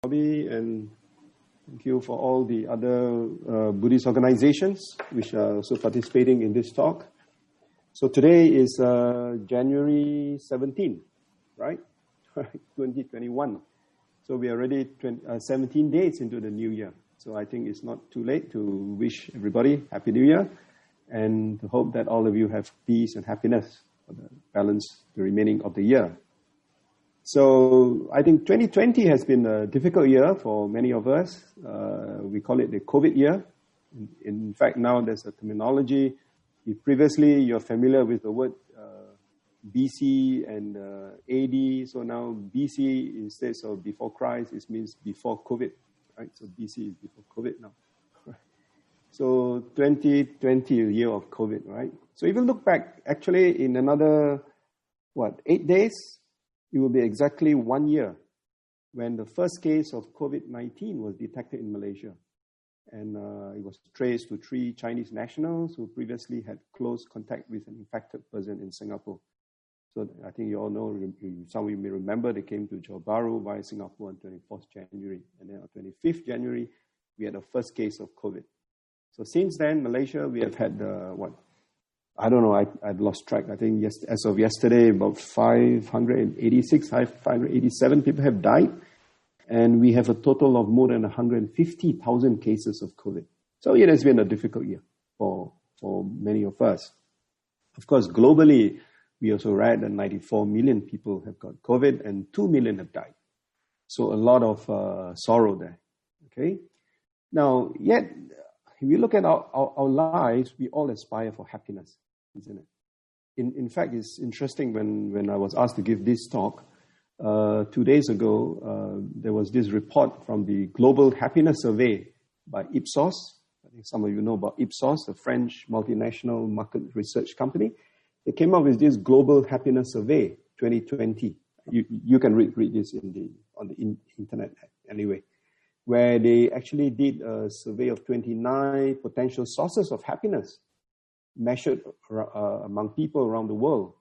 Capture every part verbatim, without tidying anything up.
Bobby, and thank you for all the other uh, Buddhist organizations which are also participating in this talk. So today is uh, January seventeenth, right? twenty twenty-one. So we are already twenty, uh, seventeen days into the new year. So I think it's not too late to wish everybody Happy New Year and to hope that all of you have peace and happiness for the balance, the remaining of the year. So I think twenty twenty has been a difficult year for many of us. Uh, we call it the COVID year. In, in fact, now there's a terminology. If previously you're familiar with the word uh, B C and uh, A D, so now B C instead of before Christ, it means before COVID, right? So B C is before COVID now. So twenty twenty, a year of COVID, right? So if you look back, actually in another, what, eight days, it will be exactly one year when the first case of COVID nineteen was detected in Malaysia. And uh, it was traced to three Chinese nationals who previously had close contact with an infected person in Singapore. So I think you all know, some of you may remember, they came to Johor Bahru via Singapore on twenty-fourth January. And then on twenty-fifth January, we had the first case of COVID. So since then, Malaysia, we have had, uh, what, I don't know, I, I've lost track. I think yes, as of yesterday, about five hundred eighty-six, five hundred eighty-seven people have died. And we have a total of more than one hundred fifty thousand cases of COVID. So it has been a difficult year for, for many of us. Of course, globally, we also read that ninety-four million people have got COVID and two million have died. So a lot of uh, sorrow there. Okay. Now, yet, if we look at our, our, our lives, we all aspire for happiness, isn't it? In, in fact, it's interesting when, when I was asked to give this talk, uh, two days ago, uh, there was this report from the Global Happiness Survey by Ipsos. I think some of you know about Ipsos, a French multinational market research company. They came up with this Global Happiness Survey twenty twenty. You, you can read, read this in the, on the in, internet anyway, where they actually did a survey of twenty-nine potential sources of happiness measured uh, among people around the world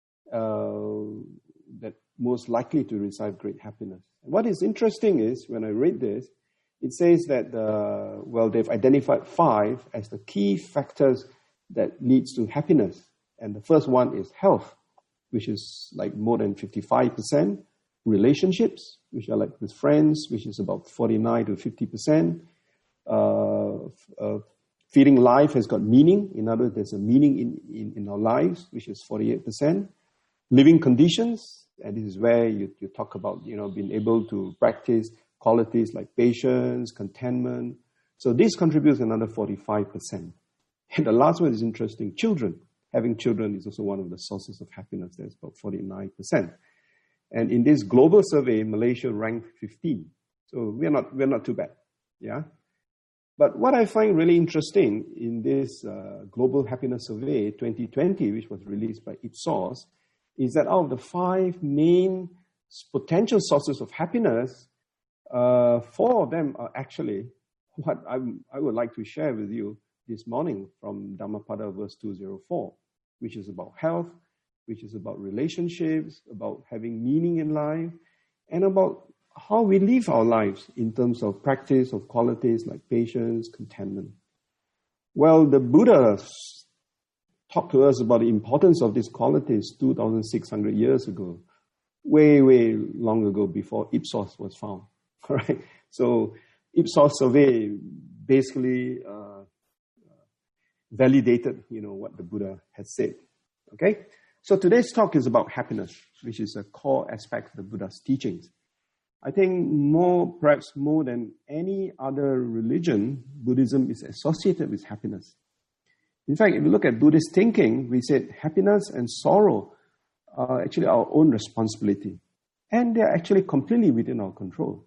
uh, that most likely to receive great happiness. And what is interesting is, when I read this, it says that, uh, well, they've identified five as the key factors that leads to happiness. And the first one is health, which is like more than fifty-five percent. Relationships, which are like with friends, which is about forty-nine to fifty percent. Uh, uh, feeling life has got meaning. In other words, there's a meaning in, in, in our lives, which is forty-eight percent. Living conditions, and this is where you, you talk about, you know, being able to practice qualities like patience, contentment. So this contributes another forty-five percent. And the last one is interesting. Children. Having children is also one of the sources of happiness. There's about forty-nine percent. And in this global survey, Malaysia ranked fifteen. So we're not, we're not too bad. Yeah. But what I find really interesting in this uh, Global Happiness Survey twenty twenty, which was released by Ipsos, is that out of the five main potential sources of happiness, uh, four of them are actually what I, I would like to share with you this morning from Dhammapada verse two oh four, which is about health, which is about relationships, about having meaning in life, and about how we live our lives in terms of practice of qualities like patience, contentment. Well, the Buddha talked to us about the importance of these qualities two thousand six hundred years ago, way, way long ago before Ipsos was found. All right? So Ipsos survey basically uh, validated, you know, what the Buddha has said. Okay? So today's talk is about happiness, which is a core aspect of the Buddha's teachings. I think more, perhaps more than any other religion, Buddhism is associated with happiness. In fact, if you look at Buddhist thinking, we said happiness and sorrow are actually our own responsibility. And they are actually completely within our control.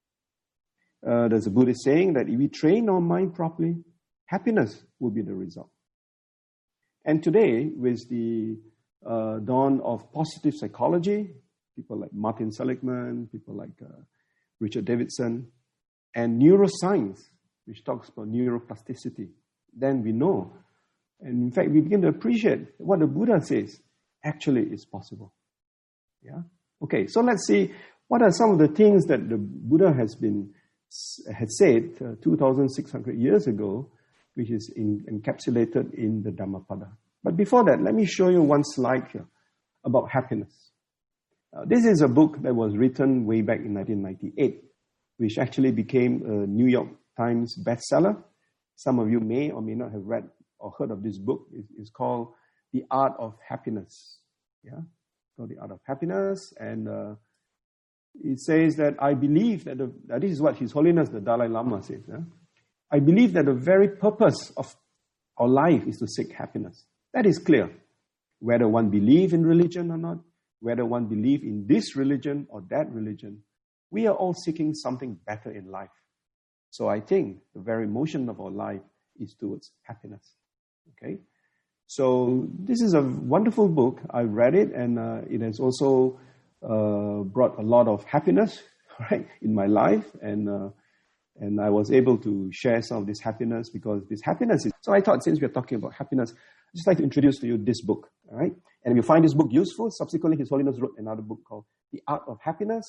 Uh, there's a Buddhist saying that if we train our mind properly, happiness will be the result. And today, with the uh, dawn of positive psychology, people like Martin Seligman, people like uh, Richard Davidson, and neuroscience, which talks about neuroplasticity, then we know, and in fact, we begin to appreciate what the Buddha says actually is possible. Yeah. Okay, so let's see What are some of the things that the Buddha has been had said uh, two thousand six hundred years ago, which is in, encapsulated in the Dhammapada? But before that, let me show you one slide here about happiness. Uh, this is a book that was written way back in nineteen ninety-eight, which actually became a New York Times bestseller. Some of you may or may not have read or heard of this book. It, it's called The Art of Happiness. Yeah, it's called The Art of Happiness, and uh, it says that I believe that, the, that this is what His Holiness the Dalai Lama says. Yeah? I believe that the very purpose of our life is to seek happiness. That is clear. Whether one believes in religion or not, whether one believes in this religion or that religion, we are all seeking something better in life. So I think the very motion of our life is towards happiness. Okay? So this is a wonderful book. I read it, and uh, it has also uh, brought a lot of happiness, right, in my life, and uh, and I was able to share some of this happiness because this happiness is. So I thought, since we're talking about happiness, I'd just like to introduce to you this book. All right, and if you find this book useful, subsequently His Holiness wrote another book called The Art of Happiness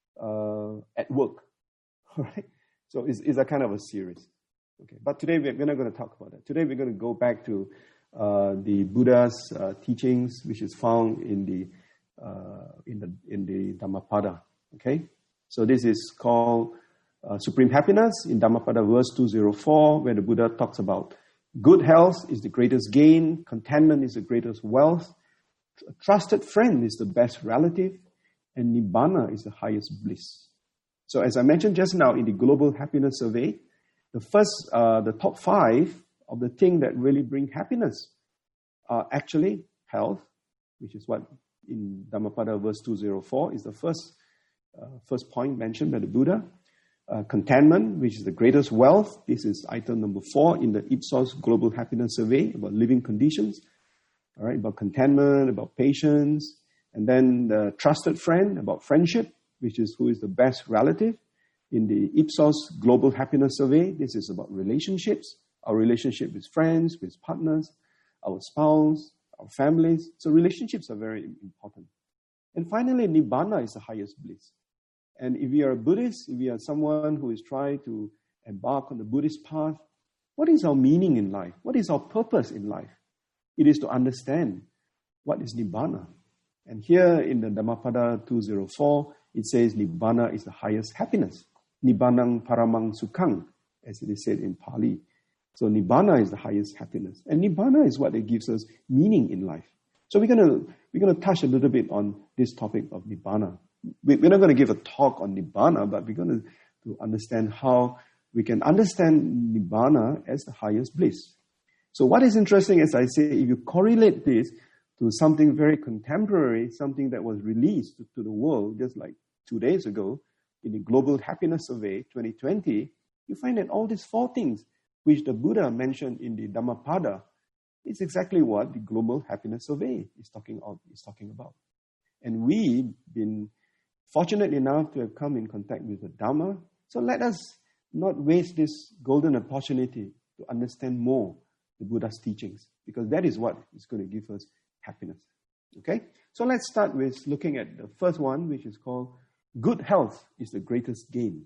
uh, at Work. All right, so it's, it's a kind of a series. Okay, but today we're, we're not going to talk about that. Today we're going to go back to uh, the Buddha's uh, teachings, which is found in the uh, in the in the Dhammapada. Okay, so this is called uh, Supreme Happiness in Dhammapada, verse two oh four, where the Buddha talks about good health is the greatest gain, contentment is the greatest wealth, a trusted friend is the best relative, and Nibbana is the highest bliss. So as I mentioned just now in the Global Happiness Survey, the first, uh, the top five of the things that really bring happiness are actually health, which is what in Dhammapada verse two oh four is the first, uh, first point mentioned by the Buddha. Uh, contentment, which is the greatest wealth. This is item number four in the Ipsos Global Happiness Survey about living conditions. All right, about contentment, about patience, and then the trusted friend, about friendship, which is who is the best relative. In the Ipsos Global Happiness Survey, this is about relationships, our relationship with friends, with partners, our spouse, our families. So relationships are very important. And finally, Nibbana is the highest bliss. And if we are a Buddhist, if we are someone who is trying to embark on the Buddhist path, what is our meaning in life? What is our purpose in life? It is to understand what is Nibbana. And here in the Dhammapada two oh four, it says Nibbana is the highest happiness. Nibbanang paramang sukhang, as it is said in Pali. So Nibbana is the highest happiness. And Nibbana is what it gives us meaning in life. So we're going to we're going to touch a little bit on this topic of Nibbana. We're not going to give a talk on Nibbana, but we're going to, to understand how we can understand Nibbana as the highest bliss. So what is interesting, as I say, if you correlate this to something very contemporary, something that was released to, to the world just like two days ago in the Global Happiness Survey twenty twenty, you find that all these four things which the Buddha mentioned in the Dhammapada is exactly what the Global Happiness Survey is talking, of, is talking about. And we've been fortunate enough to have come in contact with the Dhamma. So let us not waste this golden opportunity to understand more the Buddha's teachings, because that is what is going to give us happiness. Okay? So let's start with looking at the first one, which is called good health is the greatest gain.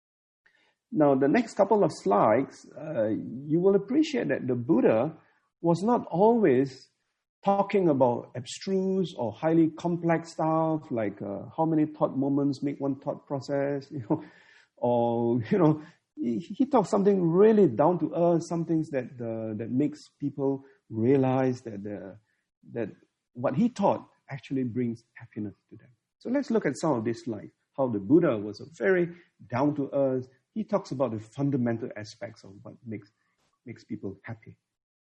Now, the next couple of slides, uh, you will appreciate that the Buddha was not always talking about abstruse or highly complex stuff like uh, how many thought moments make one thought process, you know, or, you know, he, he talks something really down to earth, some things that uh, that makes people realize that uh, that what he taught actually brings happiness to them. So let's look at some of this slides, how the Buddha was a very down to earth. He talks about the fundamental aspects of what makes makes people happy.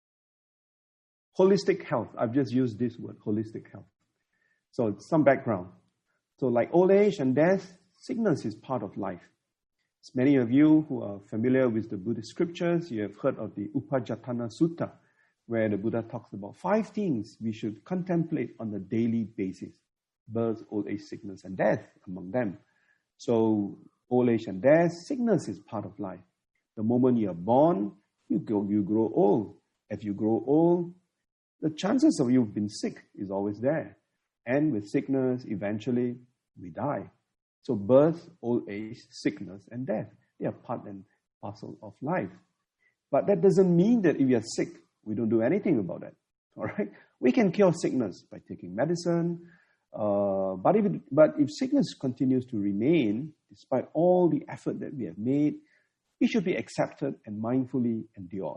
Holistic health. I've just used this word, holistic health. So some background. So like old age and death, sickness is part of life. As many of you who are familiar with the Buddhist scriptures, you have heard of the Upajjhatthana Sutta, where the Buddha talks about five things we should contemplate on a daily basis. Birth, old age, sickness, and death among them. So old age and death, sickness is part of life. The moment you are born, you go, you grow old. If you grow old, the chances of you being sick is always there. And with sickness, eventually, we die. So birth, old age, sickness, and death, they are part and parcel of life. But that doesn't mean that if we are sick, we don't do anything about that. All right? We can cure sickness by taking medicine. Uh, but, if it, but if sickness continues to remain, despite all the effort that we have made, it should be accepted and mindfully endured.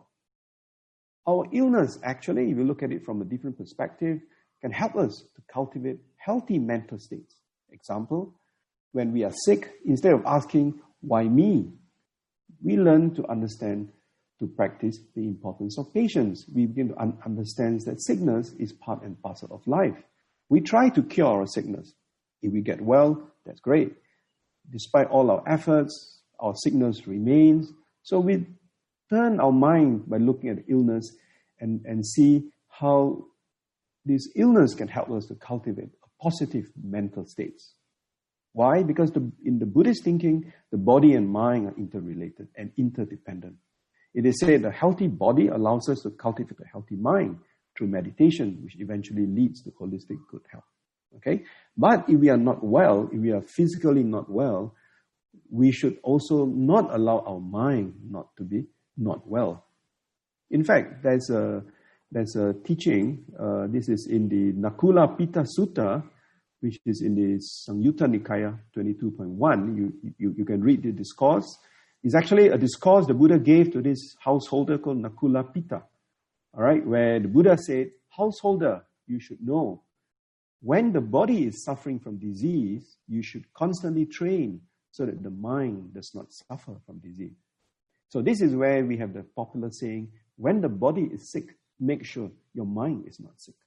Our illness, actually, if you look at it from a different perspective, can help us to cultivate healthy mental states. Example, when we are sick, instead of asking, why me? We learn to understand, to practice the importance of patience. We begin to un- understand that sickness is part and parcel of life. We try to cure our sickness. If we get well, that's great. Despite all our efforts, our sickness remains. So we turn our mind by looking at illness and, and see how this illness can help us to cultivate a positive mental states. Why? Because the, in the Buddhist thinking, the body and mind are interrelated and interdependent. It is said the healthy body allows us to cultivate a healthy mind through meditation, which eventually leads to holistic good health. Okay? But if we are not well, if we are physically not well, we should also not allow our mind not to be not well. In fact, there's a there's a teaching, uh, this is in the Nakula Pitta Sutta, which is in the Samyutta Nikaya twenty-two point one. You, you, you can read the discourse. It's actually a discourse the Buddha gave to this householder called Nakula Pitta. All right, where the Buddha said, householder, you should know, when the body is suffering from disease, you should constantly train so that the mind does not suffer from disease. So this is where we have the popular saying, when the body is sick, make sure your mind is not sick.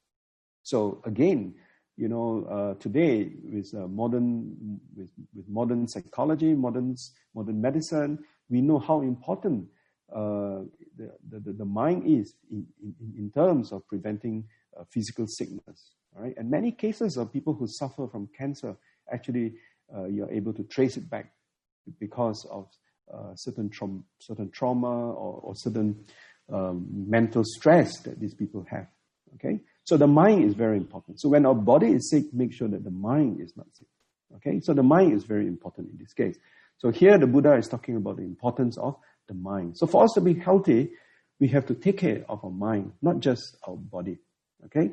So again, you know, uh, today with uh, modern with, with modern psychology, modern modern medicine, we know how important uh, the, the the mind is in, in, in terms of preventing uh, physical sickness. All right, and many cases of people who suffer from cancer, actually, uh, you're able to trace it back because of uh, certain trauma, certain trauma or, or certain um, mental stress that these people have. Okay. So the mind is very important. So when our body is sick, make sure that the mind is not sick. Okay, so the mind is very important in this case. So here the Buddha is talking about the importance of the mind. So for us to be healthy, we have to take care of our mind, not just our body. Okay.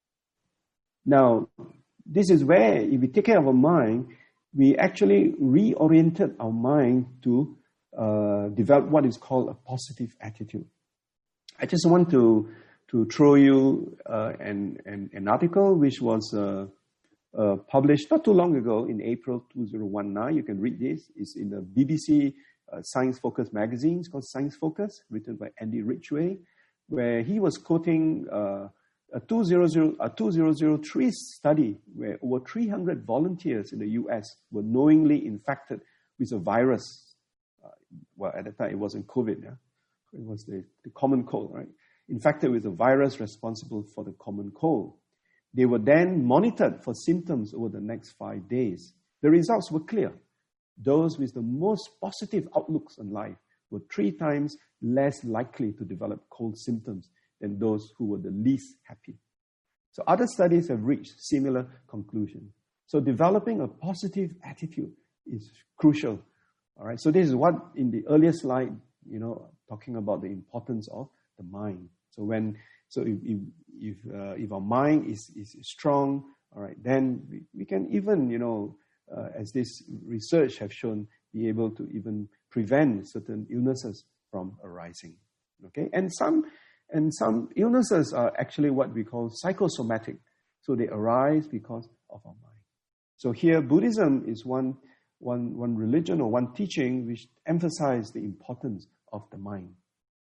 Now, this is where if we take care of our mind, we actually reoriented our mind to uh, develop what is called a positive attitude. I just want to to throw you uh, an, an, an article which was uh, uh, published not too long ago in April two thousand nineteen. You can read this. It's in the B B C uh, Science Focus magazine. It's called Science Focus, written by Andy Ridgway, where he was quoting uh, a two thousand three study where over three hundred volunteers in the U S were knowingly infected with a virus. Uh, well, at the time it wasn't COVID. Yeah? It was the, the common cold, right? Infected with a virus responsible for the common cold. They were then monitored for symptoms over the next five days. The results were clear. Those with the most positive outlooks on life were three times less likely to develop cold symptoms than those who were the least happy. So other studies have reached similar conclusions. So developing a positive attitude is crucial. All right. So this is what in the earlier slide, you know, talking about the importance of the mind. So when, so if if if, uh, if our mind is, is strong, all right, then we, we can even, you know, uh, as this research have shown, be able to even prevent certain illnesses from arising. Okay, and some and some illnesses are actually what we call psychosomatic. So they arise because of our mind. So here, Buddhism is one one one religion or one teaching which emphasizes the importance of the mind.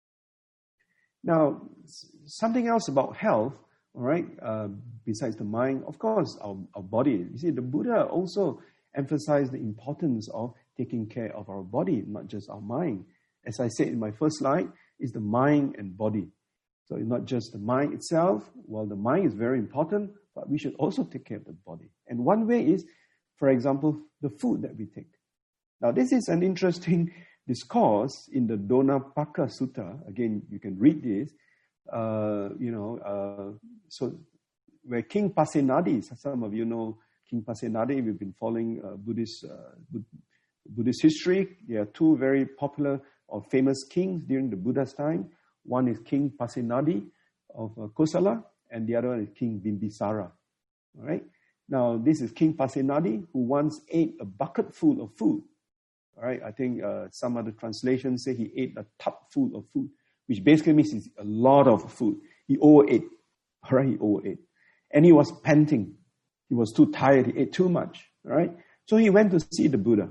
Now, something else about health, all right, uh, besides the mind, of course, our, our body. You see, the Buddha also emphasized the importance of taking care of our body, not just our mind. As I said in my first slide, it's the mind and body. So it's not just the mind itself. Well, the mind is very important, but we should also take care of the body. And one way is, for example, the food that we take. Now, this is an interesting discourse in the Donapaka Sutta. Again, you can read this. Uh, you know, uh, so where King Pasenadi, some of you know King Pasenadi. We've been following uh, Buddhist uh, Buddhist history. There are two very popular or famous kings during the Buddha's time. One is King Pasenadi of uh, Kosala, and the other one is King Bimbisara. All right. Now, this is King Pasenadi, who once ate a bucket full of food. All right. I think uh, some other translations say he ate a tub full of food, which basically means it's a lot of food. He overate. All right. He overate. And he was panting. He was too tired. He ate too much. All right. So he went to see the Buddha.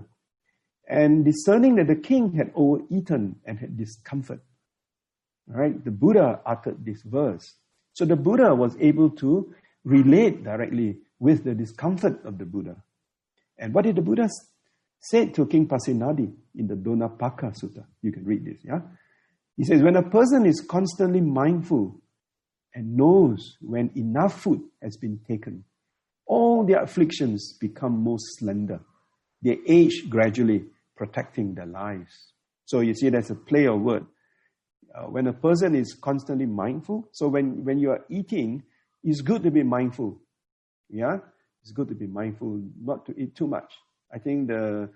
And discerning that the king had overeaten and had discomfort, all right, the Buddha uttered this verse. So the Buddha was able to relate directly with the discomfort of the Buddha. And what did the Buddha say to King Pasenadi in the Donapaka Sutta? You can read this, yeah? He says, when a person is constantly mindful and knows when enough food has been taken, all their afflictions become more slender. They age gradually, protecting their lives. So you see, there's a play of word. Uh, when a person is constantly mindful, so when, when you are eating, it's good to be mindful. Yeah? It's good to be mindful, not to eat too much. I think the,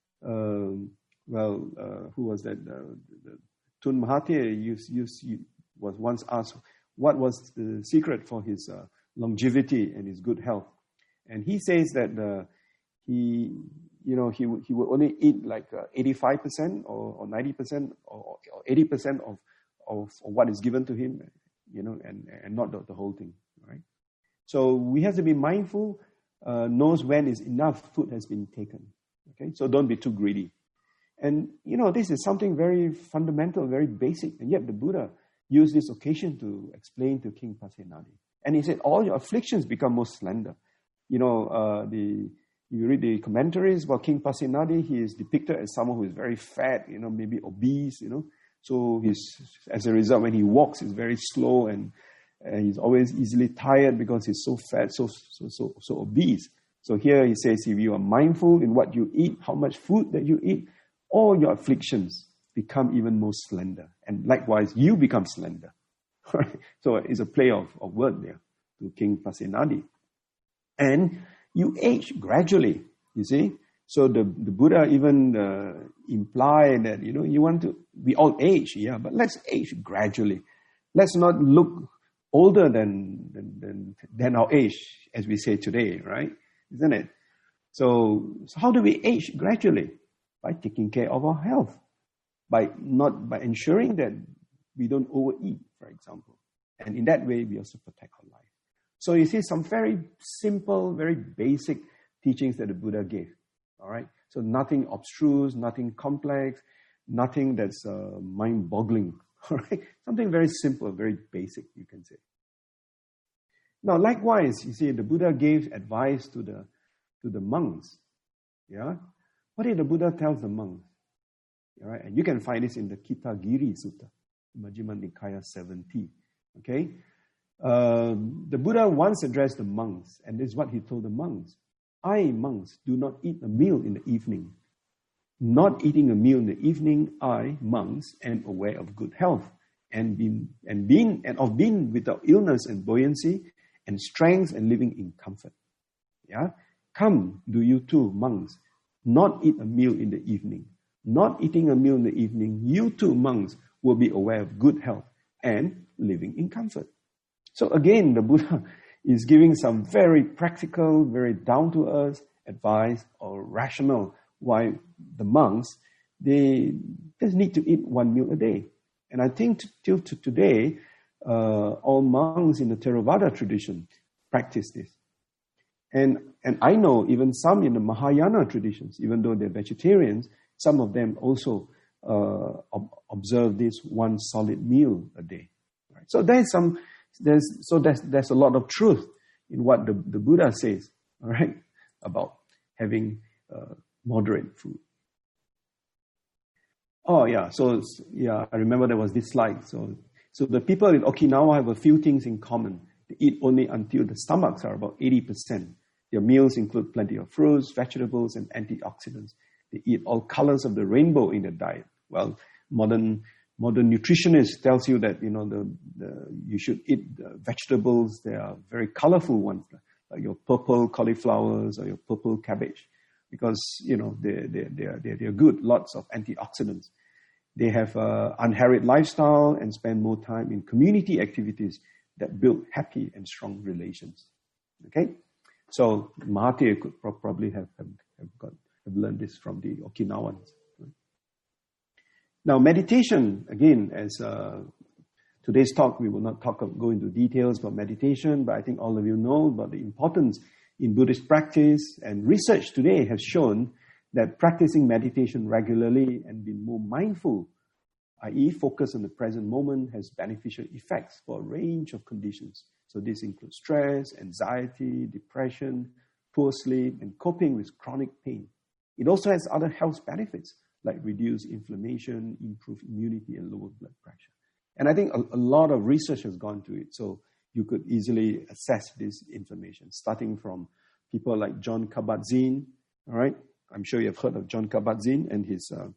uh, well, uh, who was that? Uh, the, Tun Mahathir used, used, was once asked what was the secret for his uh, longevity and his good health. And he says that uh, he... you know, he would, he would only eat like uh, eighty-five percent or, or ninety percent or, or eighty percent of, of, of what is given to him, you know, and, and not the, the whole thing, right? So we have to be mindful, uh, knows when is enough food has been taken, okay? So don't be too greedy. And, you know, this is something very fundamental, very basic, and yet the Buddha used this occasion to explain to King Pasenadi. And he said, all your afflictions become more slender. You know, uh, the... You read the commentaries about King Pasenadi, he is depicted as someone who is very fat, you know, maybe obese, you know. So he's, as a result, when he walks, he's very slow and, and he's always easily tired because he's so fat, so, so, so, so obese. So here he says, if you are mindful in what you eat, how much food that you eat, all your afflictions become even more slender. And likewise, you become slender. So it's a play of, of word there to King Pasenadi. And you age gradually, you see. So the, the Buddha even uh, implied that, you know, you want to, we all age, yeah, but let's age gradually. Let's not look older than, than, than our age, as we say today, right? Isn't it? So, so how do we age gradually? By taking care of our health. By not, by ensuring that we don't overeat, for example. And in that way, we also protect our life. So you see some very simple, very basic teachings that the Buddha gave. All right? So nothing abstruse, nothing complex, nothing that's uh, mind-boggling. All right? Something very simple, very basic, you can say. Now, likewise, you see, the Buddha gave advice to the to the monks. Yeah? What did the Buddha tell the monks? All right? And you can find this in the Kitagiri Sutta, Majjhima Nikaya seventy. Okay? Uh, the Buddha once addressed the monks, and this is what he told the monks. I, monks, do not eat a meal in the evening. Not eating a meal in the evening, I, monks, am aware of good health, and being and being and of being without illness and buoyancy, and strength and living in comfort. Yeah? Come, do you too, monks, not eat a meal in the evening. Not eating a meal in the evening, you too, monks, will be aware of good health and living in comfort. So again, the Buddha is giving some very practical, very down-to-earth advice or rationale why the monks, they just need to eat one meal a day. And I think till to today, uh, all monks in the Theravada tradition practice this. And, and I know even some in the Mahayana traditions, even though they're vegetarians, some of them also uh, ob- observe this one solid meal a day. Right? So there's some... There's, so there's, there's a lot of truth in what the, the Buddha says, all right, about having uh, moderate food. Oh, yeah, so, yeah, I remember there was this slide. So, so the people in Okinawa have a few things in common. They eat only until the stomachs are about eighty percent. Their meals include plenty of fruits, vegetables, and antioxidants. They eat all colors of the rainbow in their diet. Well, modern... Modern nutritionist tells you that, you know, the, the you should eat the vegetables. They are very colorful ones, like your purple cauliflowers or your purple cabbage, because, you know, they, they, they, are, they, they're good, lots of antioxidants. They have an unharried lifestyle and spend more time in community activities that build happy and strong relations. Okay? So Mahathir could pro- probably have, have, have, got, have learned this from the Okinawans. Right? Now, meditation, again, as uh, today's talk, we will not talk of, go into details about meditation, but I think all of you know about the importance in Buddhist practice, and research today has shown that practicing meditation regularly and being more mindful, that is focus on the present moment, has beneficial effects for a range of conditions. So this includes stress, anxiety, depression, poor sleep, and coping with chronic pain. It also has other health benefits like reduced inflammation, improved immunity, and lower blood pressure. And I think a, a lot of research has gone to it, so you could easily assess this information, starting from people like Jon Kabat-Zinn, all right? I'm sure you've heard of Jon Kabat-Zinn and his uh,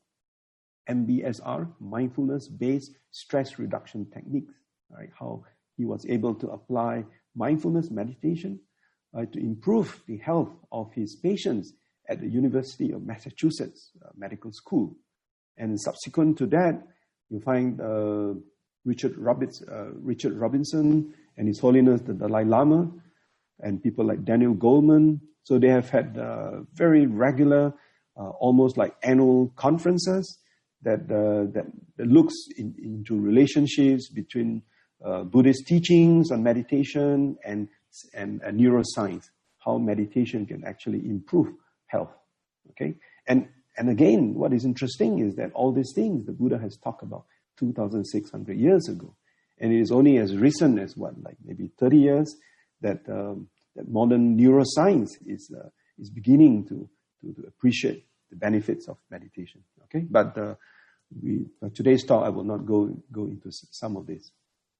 M B S R, mindfulness-based stress reduction techniques, right? How he was able to apply mindfulness meditation uh, to improve the health of his patients at the University of Massachusetts uh, Medical School. And subsequent to that, you find uh, Richard, Roberts, uh, Richard Robinson and His Holiness the Dalai Lama, and people like Daniel Goleman. So they have had uh, very regular, uh, almost like annual conferences that uh, that, that looks in, into relationships between uh, Buddhist teachings on meditation and, and and neuroscience, how meditation can actually improve health. Okay, and and again, what is interesting is that all these things the Buddha has talked about two thousand six hundred years ago, and it is only as recent as what, like maybe thirty years, that um, that modern neuroscience is uh, is beginning to, to to appreciate the benefits of meditation. Okay, but uh, we uh, today's talk I will not go go into some of this.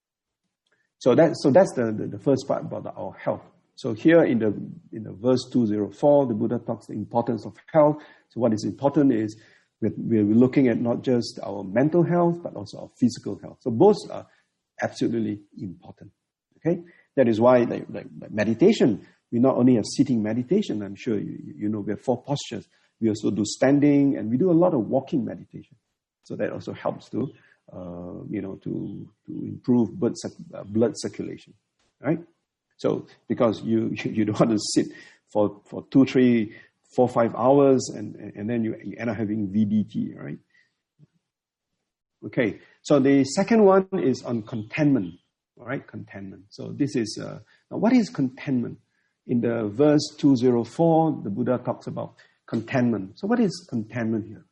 So that so that's the, the, the first part about the, our health. So here in the in the verse two oh four, the Buddha talks the importance of health. So what is important is we're, we're looking at not just our mental health but also our physical health. So both are absolutely important. Okay. That is why, like, like, like meditation, we not only have sitting meditation, I'm sure you, you know, we have four postures. We also do standing, and we do a lot of walking meditation. So that also helps to, uh, you know, to to improve blood, uh, blood circulation, right? So because you, you, you don't want to sit for, for two, three, four, five hours, and, and then you, you end up having V D T, right? Okay, so the second one is on contentment. All right, contentment. So this is, uh, now what is contentment? In the verse two oh four, the Buddha talks about contentment. So what is contentment here?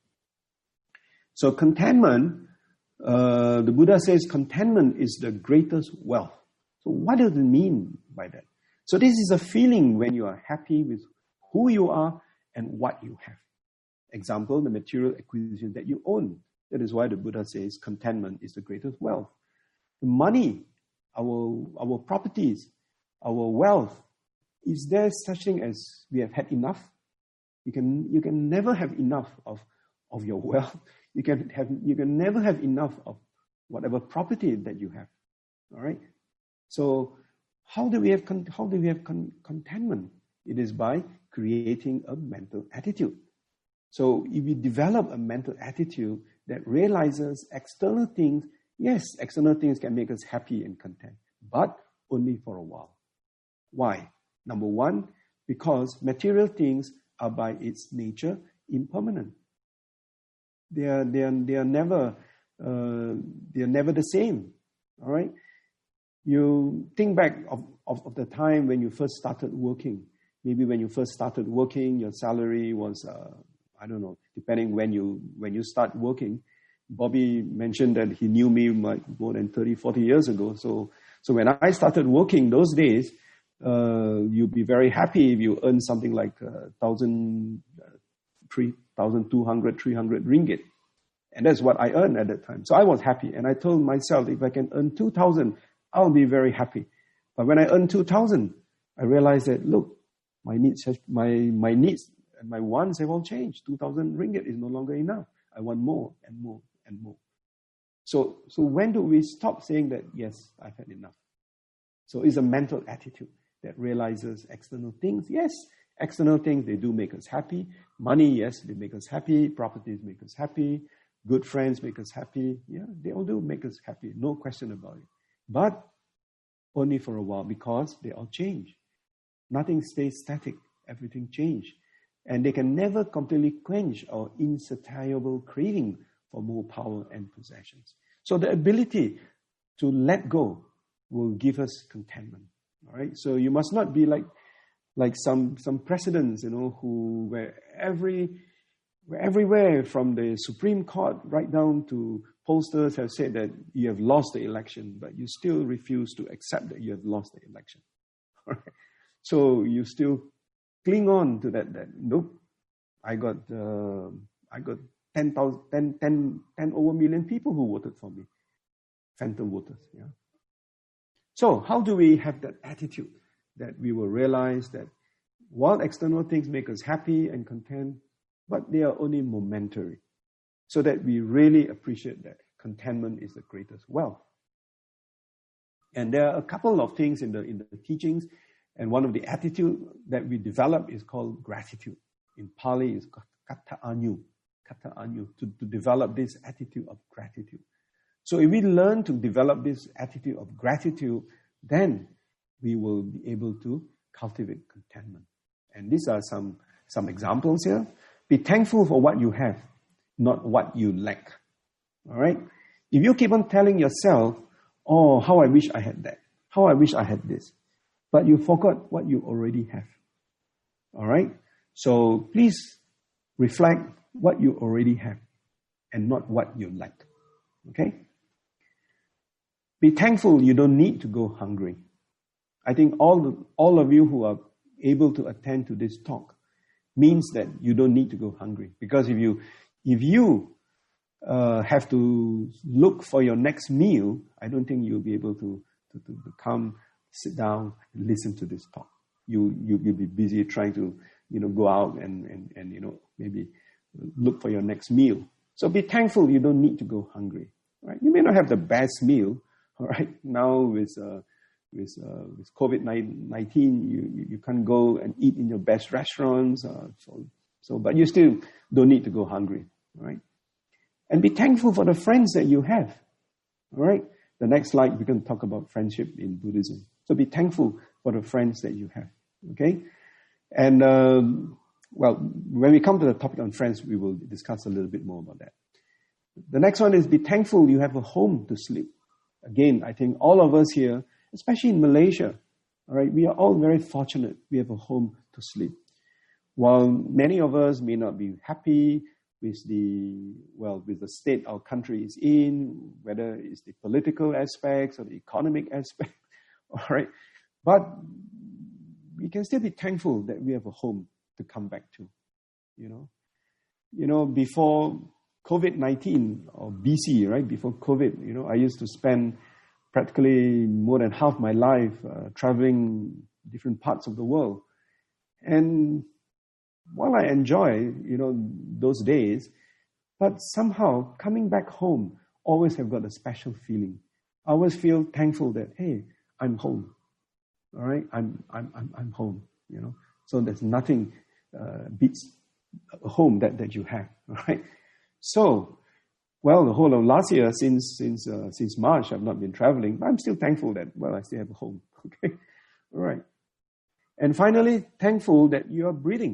So contentment, uh, the Buddha says contentment is the greatest wealth. So what does it mean by that? So this is a feeling when you are happy with who you are and what you have. Example, the material acquisition that you own. That is why the Buddha says contentment is the greatest wealth. The money, our our properties, our wealth, is there such thing as we have had enough? You can you can never have enough of, of your wealth. You can have you can never have enough of whatever property that you have. All right. So how do we have con- how do we have con- contentment? It is by creating a mental attitude. So if we develop a mental attitude that realizes external things, yes, external things can make us happy and content, but only for a while. Why? Number one, because material things are by its nature impermanent. They are they are they are never uh, they are never the same. All right. You think back of, of, of the time when you first started working. Maybe when you first started working, your salary was uh, I don't know, depending when you when you start working. Bobby mentioned that he knew me like more than thirty, forty years ago. So so when I started working those days, uh, you'd be very happy if you earn something like uh, thousand, three thousand two hundred, three hundred ringgit. And that's what I earned at that time. So I was happy. And I told myself, if I can earn two thousand, I'll be very happy. But when I earned two thousand, I realized that, look, my needs, have, my, my needs and my wants have all changed. two thousand ringgit is no longer enough. I want more and more and more. So, so when do we stop saying that, yes, I've had enough? So it's a mental attitude. that realizes external things. Yes, external things, they do make us happy. Money, yes, they make us happy. Properties make us happy. Good friends make us happy. Yeah, they all do make us happy. No question about it. But only for a while, because they all change. Nothing stays static. Everything changes. And they can never completely quench our insatiable craving for more power and possessions. So the ability to let go will give us contentment. All right. So you must not be like like some some presidents, you know, who where every where everywhere from the Supreme Court right down to pollsters have said that you have lost the election, but you still refuse to accept that you have lost the election. All right. So you still cling on to that. That nope, I got uh, I got ten thousand, ten, ten, ten over million people who voted for me, phantom voters. Yeah. So how do we have that attitude that we will realize that while external things make us happy and content, but they are only momentary, so that we really appreciate that contentment is the greatest wealth. And there are a couple of things in the in the teachings, and one of the attitude that we develop is called gratitude. In Pali, it's kata anyu, kata anyu, to, to develop this attitude of gratitude. So if we learn to develop this attitude of gratitude, then we will be able to cultivate contentment. And these are some, some examples here. Be thankful for what you have, not what you lack. All right? If you keep on telling yourself, oh, how I wish I had that, how I wish I had this, but you forgot what you already have. All right? So please reflect what you already have and not what you lack. Okay? Be thankful you don't need to go hungry. I think all the, all of you who are able to attend to this talk means that you don't need to go hungry. Because if you if you uh, have to look for your next meal, I don't think you'll be able to, to, to, to come, sit down, and listen to this talk. You, you, you'll be busy trying to, you know, go out and, and, and, you know, maybe look for your next meal. So be thankful you don't need to go hungry. Right? You may not have the best meal. All right, now with uh, with uh, with COVID nineteen, you, you you can't go and eat in your best restaurants. Uh, so so, but you still don't need to go hungry. All right, and be thankful for the friends that you have. All right, the next slide we can talk about friendship in Buddhism. So be thankful for the friends that you have. Okay, and um, well, when we come to the topic on friends, we will discuss a little bit more about that. The next one is be thankful you have a home to sleep. Again, I think all of us here, especially in Malaysia, all right, we are all very fortunate. We have a home to sleep. While many of us may not be happy with the, well, with the state our country is in, whether it's the political aspects or the economic aspect, all right, but we can still be thankful that we have a home to come back to, you know. You know, before COVID nineteen or B C, right? Before COVID, you know, I used to spend practically more than half my life uh, traveling different parts of the world. And while I enjoy, you know, those days, but somehow coming back home always have got a special feeling. I always feel thankful that, hey, I'm home. All right? I'm, I'm, I'm, I'm home, you know. So there's nothing uh, beats a home that, that you have, all right? So, well, the whole of last year, since since uh, since March, I've not been traveling, but I'm still thankful that, well, I still have a home. Okay, all right. And finally, thankful that you are breathing.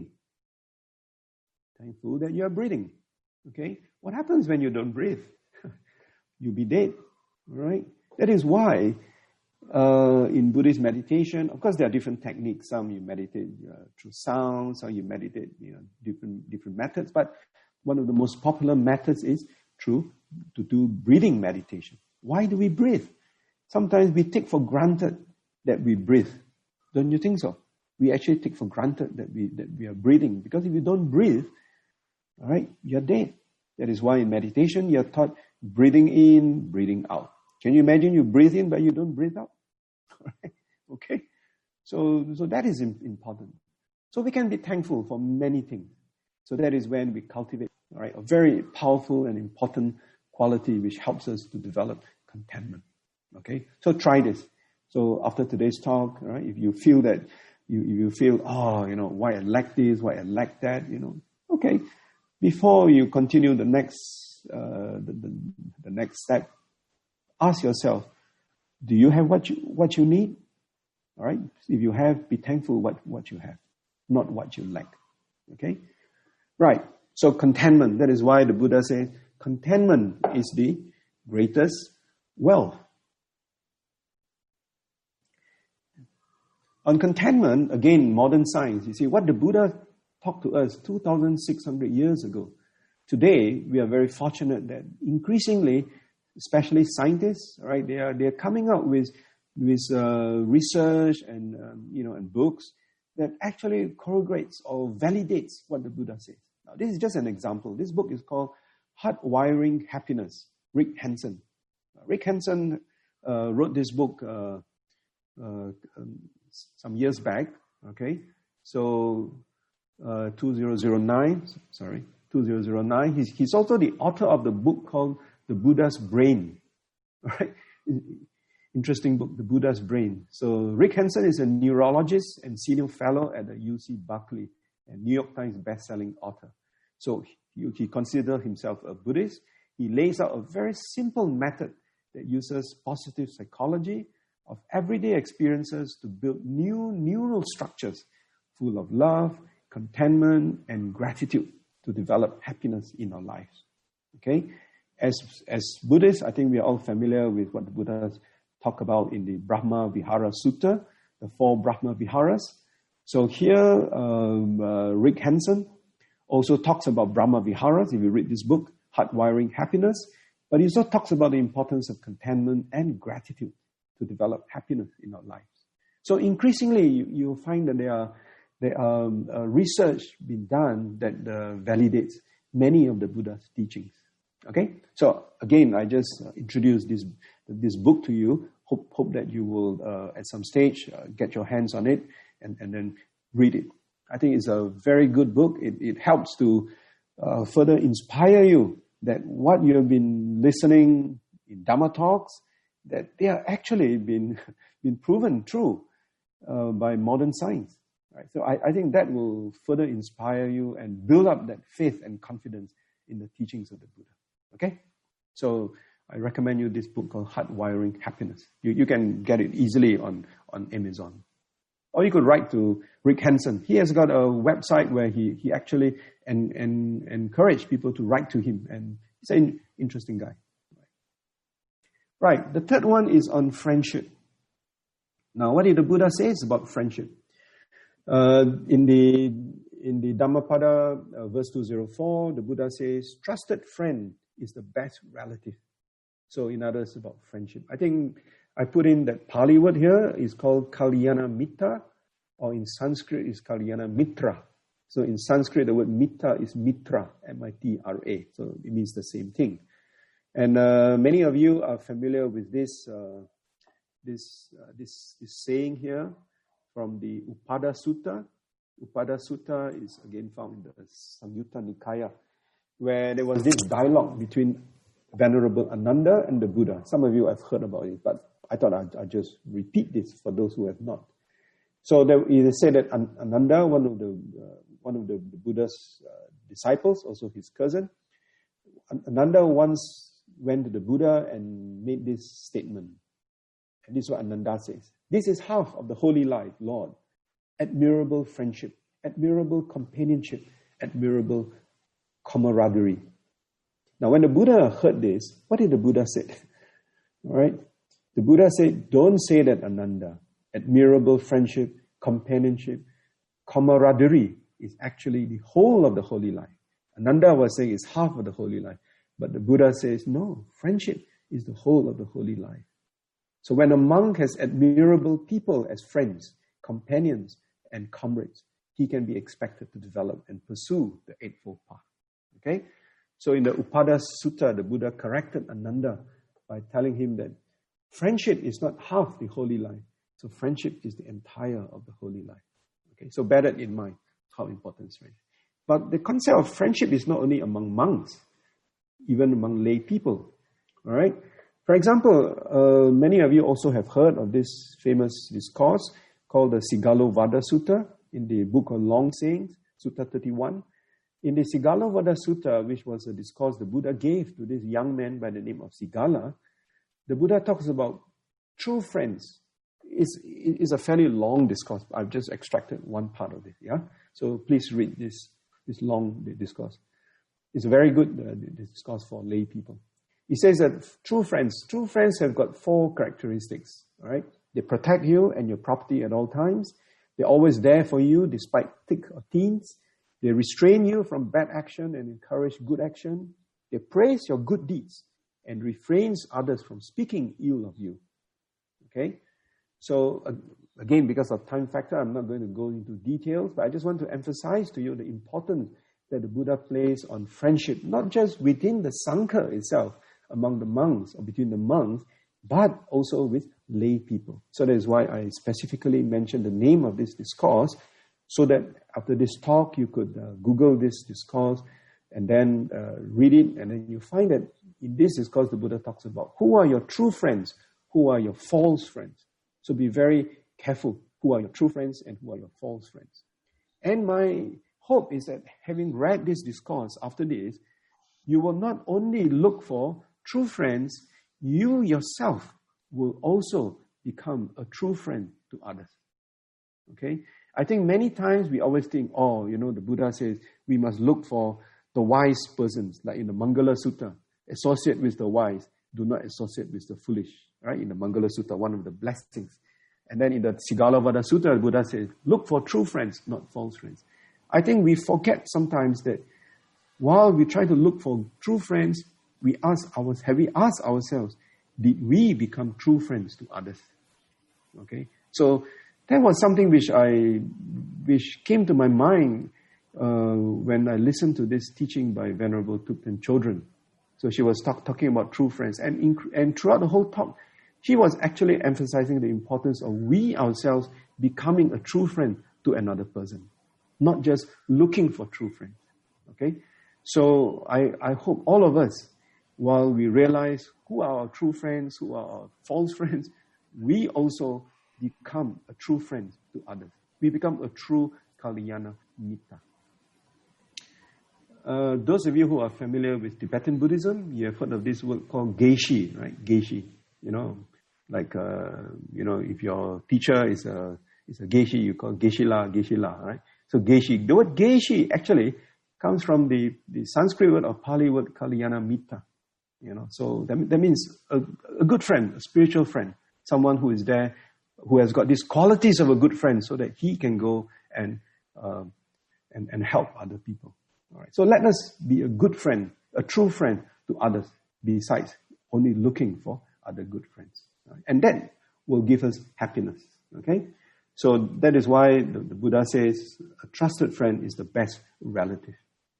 Thankful that you are breathing. Okay, what happens when you don't breathe? You'll be dead. All right. That is why uh, in Buddhist meditation, of course, there are different techniques. Some you meditate uh, through sound, some you meditate, you know, different different methods, but one of the most popular methods is through to do breathing meditation. Why do we breathe? Sometimes we take for granted that we breathe. Don't you think so? We actually take for granted that we that we are breathing. Because if you don't breathe, all right, you're dead. That is why in meditation you're taught breathing in, breathing out. Can you imagine you breathe in but you don't breathe out? All right? Okay? So, so that is important. So we can be thankful for many things. So that is when we cultivate, all right, a very powerful and important quality which helps us to develop contentment. Okay? So try this. So after today's talk, right, if you feel that, you, you feel, oh, you know, why I lack this, why I lack that, you know, okay. Before you continue the next, uh, the, the, the next step, ask yourself, do you have what you, what you need? All right. If you have, be thankful what, what you have, not what you lack. Okay. Right. So contentment, that is why the Buddha says contentment is the greatest wealth. On contentment, again, modern science, you see, what the Buddha talked to us two thousand six hundred years ago. Today, we are very fortunate that increasingly, especially scientists, right, they are, they are coming out with, with uh, research and, um, you know, and books that actually corroborates or validates what the Buddha says. Now, this is just an example. This book is called Hardwiring Happiness, Rick Hanson. Rick Hanson uh, wrote this book uh, uh, um, some years back, okay? So, uh, two thousand nine, sorry, two thousand nine. He's, he's also the author of the book called The Buddha's Brain, right? Interesting book, The Buddha's Brain. So, Rick Hanson is a neurologist and senior fellow at the U C Berkeley and New York Times best-selling author. So, he, he considers himself a Buddhist. He lays out a very simple method that uses positive psychology of everyday experiences to build new neural structures full of love, contentment, and gratitude to develop happiness in our lives. Okay? As, as Buddhists, I think we are all familiar with what the Buddha talked about in the Brahma Vihara Sutta, the four Brahma Viharas. So here, um, uh, Rick Hanson also talks about Brahma Viharas, if you read this book, Hardwiring Happiness, but he also talks about the importance of contentment and gratitude to develop happiness in our lives. So increasingly, you, you'll find that there are, there are um, uh, research being done that uh, validates many of the Buddha's teachings. Okay? So again, I just uh, introduced this, this book to you. Hope, hope that you will, uh, at some stage, uh, get your hands on it and, and then read it. I think it's a very good book. It, it helps to uh, further inspire you that what you have been listening in Dhamma talks, that they are actually been, been proven true uh, by modern science. Right? So I, I think that will further inspire you and build up that faith and confidence in the teachings of the Buddha. Okay? So I recommend you this book called Hardwiring Happiness. You, you can get it easily on, on Amazon. Or you could write to Rick Hanson. He has got a website where he, he actually en, en, encouraged people to write to him. And he's an interesting guy. Right, the third one is on friendship. Now, what did the Buddha say about friendship? Uh, in the in the Dhammapada, uh, verse two oh four, the Buddha says, trusted friend is the best relative. So, in others, about friendship. I think I put in that Pali word here is called Kalyana Mitta, or in Sanskrit is Kalyana Mitra. So, in Sanskrit, the word Mitta is Mitra, M I T R A. So, it means the same thing. And uh, many of you are familiar with this, uh, this, uh, this, this saying here from the Upada Sutta. Upada Sutta is again found in the Samyutta Nikaya, where there was this dialogue between Venerable Ananda and the Buddha. Some of you have heard about it, but I thought I'd, I'd just repeat this for those who have not. So there, he said that Ananda, one of the uh, one of the, the Buddha's uh, disciples, also his cousin, Ananda once went to the Buddha and made this statement. And this is what Ananda says. This is half of the holy life, Lord. Admirable friendship, admirable companionship, admirable camaraderie. Now, when the Buddha heard this, what did the Buddha say? All right? The Buddha said, don't say that, Ananda. Admirable friendship, companionship, camaraderie is actually the whole of the holy life. Ananda was saying it's half of the holy life. But the Buddha says, no, friendship is the whole of the holy life. So when a monk has admirable people as friends, companions, and comrades, he can be expected to develop and pursue the Eightfold Path. Okay? So in the Upada Sutta, the Buddha corrected Ananda by telling him that friendship is not half the holy life. So friendship is the entire of the holy life. Okay? So bear that in mind, how important is friendship. But the concept of friendship is not only among monks, even among lay people. All right? For example, uh, many of you also have heard of this famous discourse called the Sigalovada Sutta in the Book of Long Sayings, Sutta thirty-one. In the Sigalovada Sutta, which was a discourse the Buddha gave to this young man by the name of Sigala, the Buddha talks about true friends. It's, it's a fairly long discourse. I've just extracted one part of it. Yeah, so please read this this long discourse. It's a very good uh, discourse for lay people. He says that true friends, true friends have got four characteristics. All right, they protect you and your property at all times. They're always there for you despite thick or thin's. They restrain you from bad action and encourage good action. They praise your good deeds and refrains others from speaking ill of you. Okay? So, uh, again, because of time factor, I'm not going to go into details, but I just want to emphasize to you the importance that the Buddha places on friendship, not just within the Sangha itself, among the monks or between the monks, but also with lay people. So that is why I specifically mentioned the name of this discourse, so that after this talk, you could uh, Google this discourse and then uh, read it, and then you find that in this discourse, the Buddha talks about who are your true friends, who are your false friends. So be very careful who are your true friends and who are your false friends. And my hope is that having read this discourse after this, you will not only look for true friends, you yourself will also become a true friend to others. Okay? I think many times we always think, oh, you know, the Buddha says we must look for the wise persons, like in the Mangala Sutta. Associate with the wise, do not associate with the foolish. Right? In the Mangala Sutta, one of the blessings. And then in the Sigalovada Sutta, the Buddha says, look for true friends, not false friends. I think we forget sometimes that while we try to look for true friends, we ask ourselves, have we asked ourselves, did we become true friends to others? Okay? So that was something which I, which came to my mind uh, when I listened to this teaching by Venerable Thupten Chodron. So she was talk, talking about true friends. And, in, and throughout the whole talk, she was actually emphasizing the importance of we ourselves becoming a true friend to another person, not just looking for true friends. Okay? So I, I hope all of us, while we realize who are our true friends, who are our false friends, we also become a true friend to others. We become a true Kalyana Mitta. Uh, those of you who are familiar with Tibetan Buddhism, you have heard of this word called Geshe, right? Geshe, you know, like, uh, you know, if your teacher is a, is a Geshe, you call Geshe-la, Geshe-la, right? So Geshe, the word Geshe actually comes from the, the Sanskrit word or Pali word Kalyana Mitta, you know. So that, that means a, a good friend, a spiritual friend, someone who is there, who has got these qualities of a good friend so that he can go and, uh, and, and help other people. All right. So let us be a good friend, a true friend to others, besides only looking for other good friends. Right? And that will give us happiness. Okay? So that is why the, the Buddha says a trusted friend is the best relative.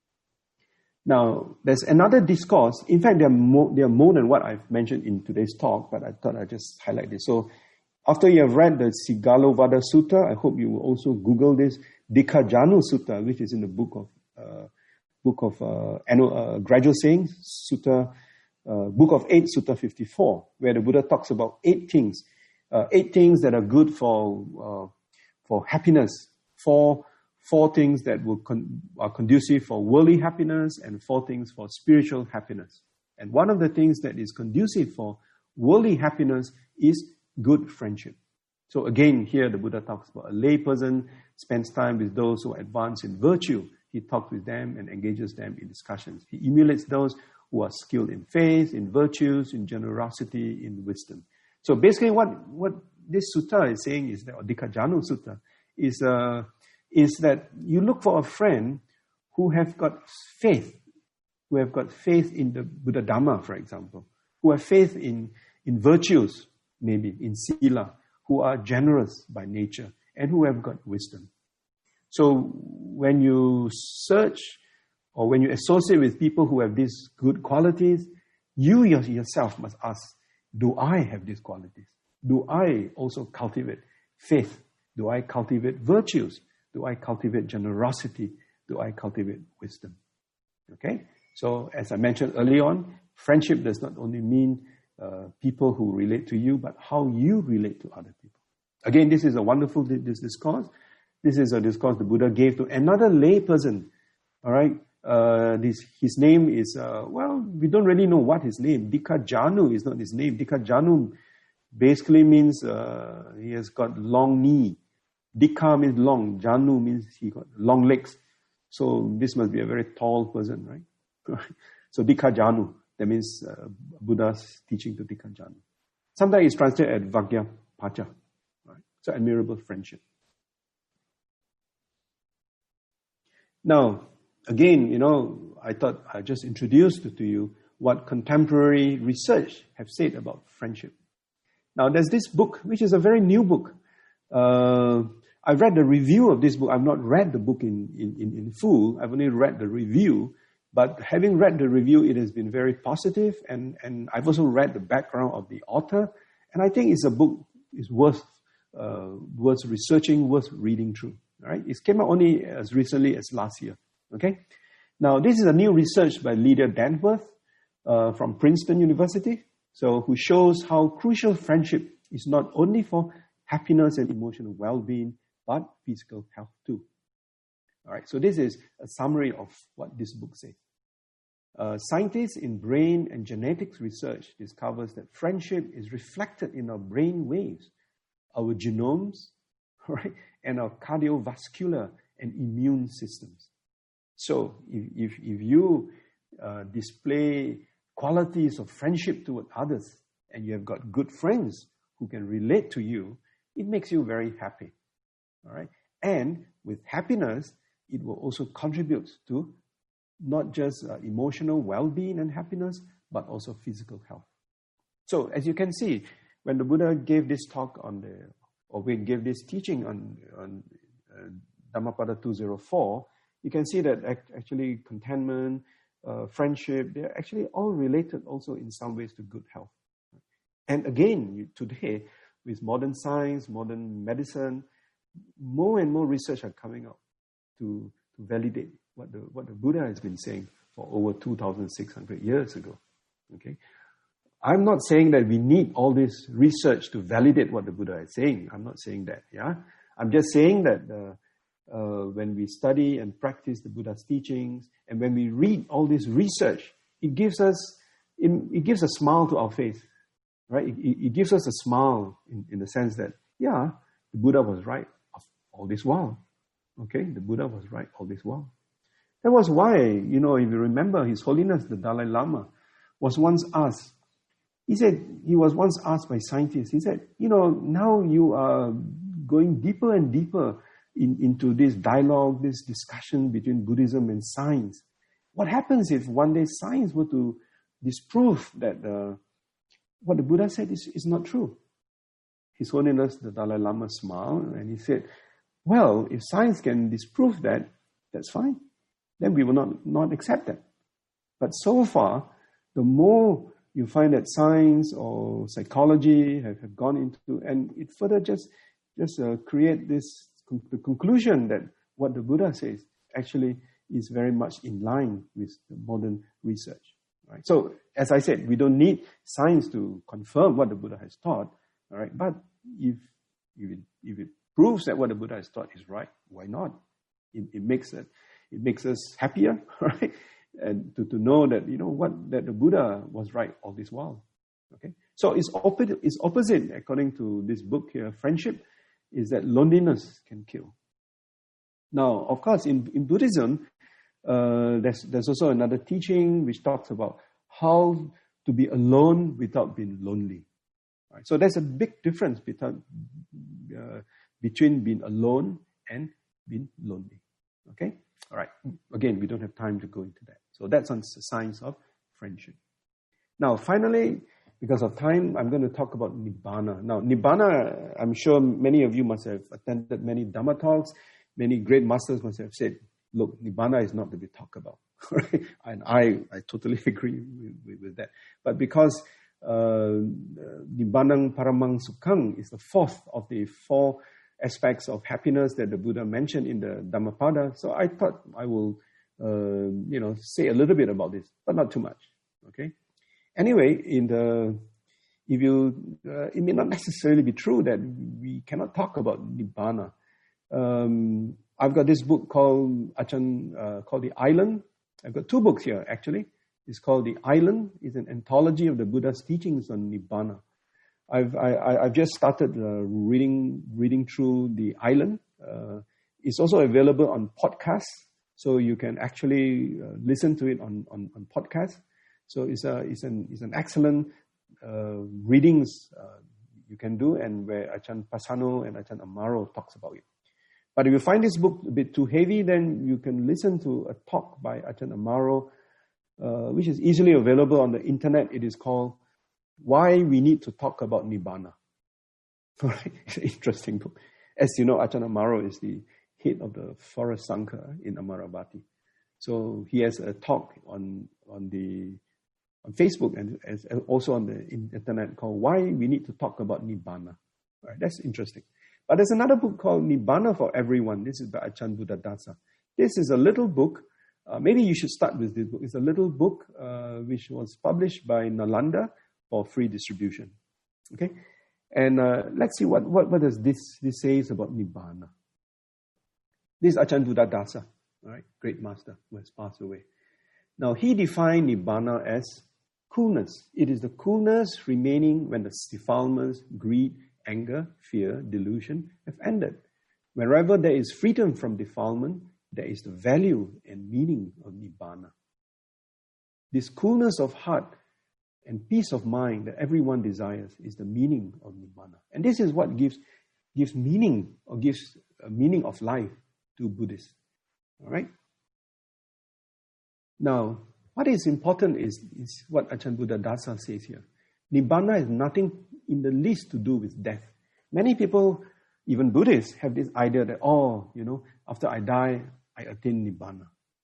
Now, there's another discourse. In fact, there are more, there are more than what I've mentioned in today's talk, but I thought I'd just highlight this. So after you have read the Sigalovada Sutta, I hope you will also Google this Dikajanu Sutta, which is in the book of uh, book of uh, annual, uh, gradual sayings, Sutta, uh, book of eight, Sutta fifty-four, where the Buddha talks about eight things, uh, eight things that are good for uh, for happiness, four four things that will con- are conducive for worldly happiness, and four things for spiritual happiness. And one of the things that is conducive for worldly happiness is good friendship. So again, here the Buddha talks about a lay person spends time with those who advance in virtue. He talks with them and engages them in discussions. He emulates those who are skilled in faith, in virtues, in generosity, in wisdom. So basically what, what this sutta is saying is that, or Dikajanu Sutta, is, uh, is that you look for a friend who have got faith, who have got faith in the Buddha Dhamma, for example, who have faith in, in virtues, maybe in sila, who are generous by nature, and who have got wisdom. So when you search or when you associate with people who have these good qualities, you yourself must ask, do I have these qualities? Do I also cultivate faith? Do I cultivate virtues? Do I cultivate generosity? Do I cultivate wisdom? Okay? So as I mentioned early on, friendship does not only mean uh, people who relate to you, but how you relate to other people. Again, this is a wonderful this discourse. This is a discourse the Buddha gave to another lay person. All right, uh, this his name is uh, well, we don't really know what his name. Dikajanu is not his name. Dikajanu basically means uh, he has got long knee. Dika means long. Janu means he got long legs. So this must be a very tall person, right? So Dikajanu, that means uh, Buddha's teaching to Dikajanu. Sometimes it's translated as Vagyapacha. Right? So admirable friendship. Now, again, you know, I thought I just introduced to you what contemporary research have said about friendship. Now, there's this book, which is a very new book. Uh, I've read the review of this book. I've not read the book in, in, in, in full. I've only read the review. But having read the review, it has been very positive, and, and I've also read the background of the author. And I think it's a book is worth uh, worth researching, worth reading through. All right? It came out only as recently as last year. Okay. Now, this is a new research by Lydia Danforth uh, from Princeton University. So, who shows how crucial friendship is not only for happiness and emotional well-being, but physical health too. All right, so this is a summary of what this book says. Uh, scientists in brain and genetics research discovers that friendship is reflected in our brain waves, our genomes, right, and our cardiovascular and immune systems. So, if if, if you uh, display qualities of friendship toward others, and you have got good friends who can relate to you, it makes you very happy. All right, and with happiness, it will also contribute to not just uh, emotional well-being and happiness, but also physical health. So, as you can see, when the Buddha gave this talk on the, or when he gave this teaching on, on uh, Dhammapada two oh four, you can see that act- actually contentment, uh, friendship, they're actually all related also in some ways to good health. And again, you, today, with modern science, modern medicine, more and more research are coming out to, to validate what the, what the Buddha has been saying for over two thousand six hundred years ago. Okay, I'm not saying that we need all this research to validate what the Buddha is saying. I'm not saying that. Yeah, I'm just saying that uh, uh, when we study and practice the Buddha's teachings, and when we read all this research, it gives us it, it gives a smile to our face, right? It, it gives us a smile in, in the sense that, yeah, the Buddha was right all this while. Okay, the Buddha was right all this while. That was why, you know, if you remember, His Holiness the Dalai Lama was once asked, he said, he was once asked by scientists, he said, you know, now you are going deeper and deeper in, into this dialogue, this discussion between Buddhism and science. What happens if one day science were to disprove that uh, what the Buddha said is, is not true? His Holiness the Dalai Lama smiled and he said, well, if science can disprove that, that's fine. Then we will not, not accept that. But so far, the more you find that science or psychology have, have gone into, and it further just, just uh, create this con- the conclusion that what the Buddha says actually is very much in line with the modern research. Right? So, as I said, we don't need science to confirm what the Buddha has taught. All right? But if, if, it, if it proves that what the Buddha has taught is right, why not? It, it makes it, it makes us happier, right? And to, to know that, you know, what, that the Buddha was right all this while. Okay? So it's opposite, it's opposite, according to this book here, friendship, is that loneliness can kill. Now, of course, in, in Buddhism, uh, there's, there's also another teaching which talks about how to be alone without being lonely. Right? So there's a big difference between, uh, between being alone and being lonely. Okay? All right. Again, we don't have time to go into that. So that's on the science of friendship. Now, finally, because of time, I'm going to talk about Nibbana. Now, Nibbana, I'm sure many of you must have attended many Dhamma talks. Many great masters must have said, look, Nibbana is not to be talked about. Right? And I, I totally agree with, with, with that. But because uh, Nibbanang Paramang Sukhang is the fourth of the four aspects of happiness that the Buddha mentioned in the Dhammapada, so I thought I will, uh, you know, say a little bit about this, but not too much. Okay. Anyway, in the if you, uh, it may not necessarily be true that we cannot talk about Nibbana. Um, I've got this book called Ajahn, uh, called The Island. I've got two books here, actually. It's called The Island. It's an anthology of the Buddha's teachings on Nibbana. I've, I, I've just started uh, reading, reading through The Island. Uh, it's also available on podcasts, so you can actually uh, listen to it on, on, on podcasts. So it's, a, it's, an, it's an excellent uh, readings uh, you can do, and where Ajahn Pasano and Ajahn Amaro talks about it. But if you find this book a bit too heavy, then you can listen to a talk by Ajahn Amaro, uh, which is easily available on the internet. It is called Why We Need to Talk About Nibbana. Right? It's an interesting book. As you know, Ajahn Amaro is the head of the Forest Sangha in Amaravati. So he has a talk on, on, the, on Facebook and as, also on the internet called Why We Need to Talk About Nibbana. Right? That's interesting. But there's another book called Nibbana for Everyone. This is by Ajahn Buddhadasa. This is a little book. Uh, maybe you should start with this book. It's a little book uh, which was published by Nalanda for free distribution. Okay? And uh, let's see what, what, what does this, this says about Nibbana. This is Ajahn Buddhadasa, right? Great master who has passed away. Now, he defined Nibbana as coolness. It is the coolness remaining when the defilements, greed, anger, fear, delusion have ended. Wherever there is freedom from defilement, there is the value and meaning of Nibbana. This coolness of heart and peace of mind that everyone desires is the meaning of Nibbana. And this is what gives, gives meaning or gives a meaning of life to Buddhists. All right? Now, what is important is, is what Ajahn Buddhadasa says here. Nibbana has nothing in the least to do with death. Many people, even Buddhists, have this idea that, oh, you know, after I die, I attain Nibbana.